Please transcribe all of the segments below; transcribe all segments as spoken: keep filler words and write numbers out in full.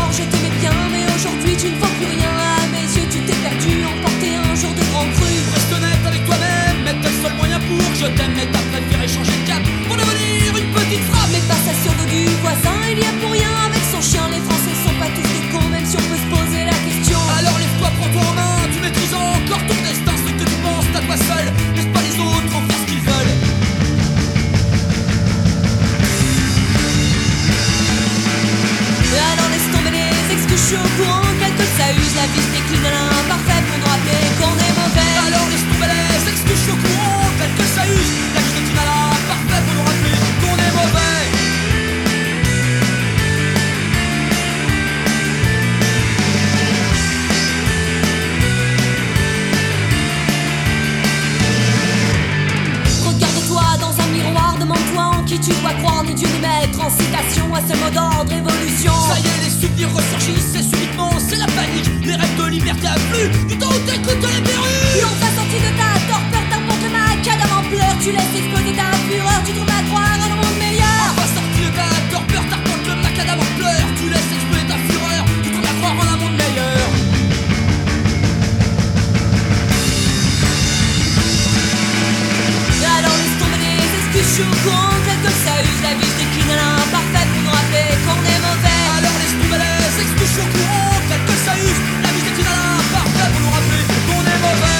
d'abord je t'aimais bien, mais aujourd'hui tu ne vaux plus rien. À mes yeux tu t'es perdu, emporté un jour de grande crue. Reste honnête avec toi-même, mais t'es le seul moyen pour que je t'aime. Mais t'as préféré changer de cap pour devenir une petite frappe. Mais pas ça sur le dos du voisin, il y a pour rien avec son chien. Les Français sont pas tous des cons, même si on peut se poser la question. Alors lève-toi, prends-toi en main, tu maîtrises encore ton destin. Ce que tu penses, t'as toi seul, laisse pas les autres en faire ce qu'ils veulent. Alors laisse tomber les excuses, je suis au courant quelque ça use. La vie se décline à l'imparfait pour nous rappeler qu'on est mauvais. Alors laisse tomber les excuses, je suis au courant tel que ça use. La vie se décline à l'imparfait pour nous rappeler qu'on est mauvais. Regarde-toi dans un miroir, demande-toi en qui tu dois croire. Ni Dieu ni maître, en citation à ce mot d'ordre, évolution. Ça y est, les souvenirs ressurgissent et subitement c'est la panique. Les rêves de liberté à plus du temps où t'écoutes les perruques. On t'a sorti de ta torpeur, t'importe le macadam en pleurs. Tu laisses exploser ta fureur, tu trouves à croire à un monde meilleur. On va sortir de ta torpeur, t'arpentes le macadam en pleurs. Tu laisses exploser ta fureur, tu trouves à croire en un monde meilleur. Alors laisse tomber les excuses, je suis au courant quelque ça use. La vie se décline à l'imparfait pour nous rappeler qu'on est mauvais. Alors laisse tomber les excuses, je suis au courant tel que ça use. La vie se décline à l'imparfait pour nous rappeler qu'on est mauvais.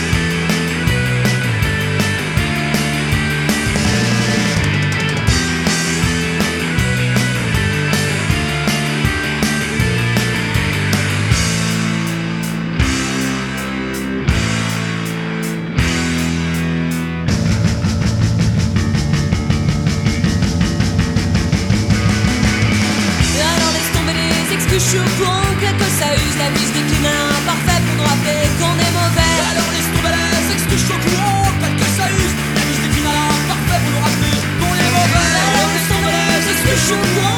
Je suis au courant quelque ça use. La vie se décline à l'imparfait pour nous rappeler qu'on est mauvais. Alors laisse tomber les excuses, je suis au courant tel que ça use. La vie se décline à l'imparfait pour nous rappeler qu'on est mauvais. Alors laisse tomber les excuses, je suis au courant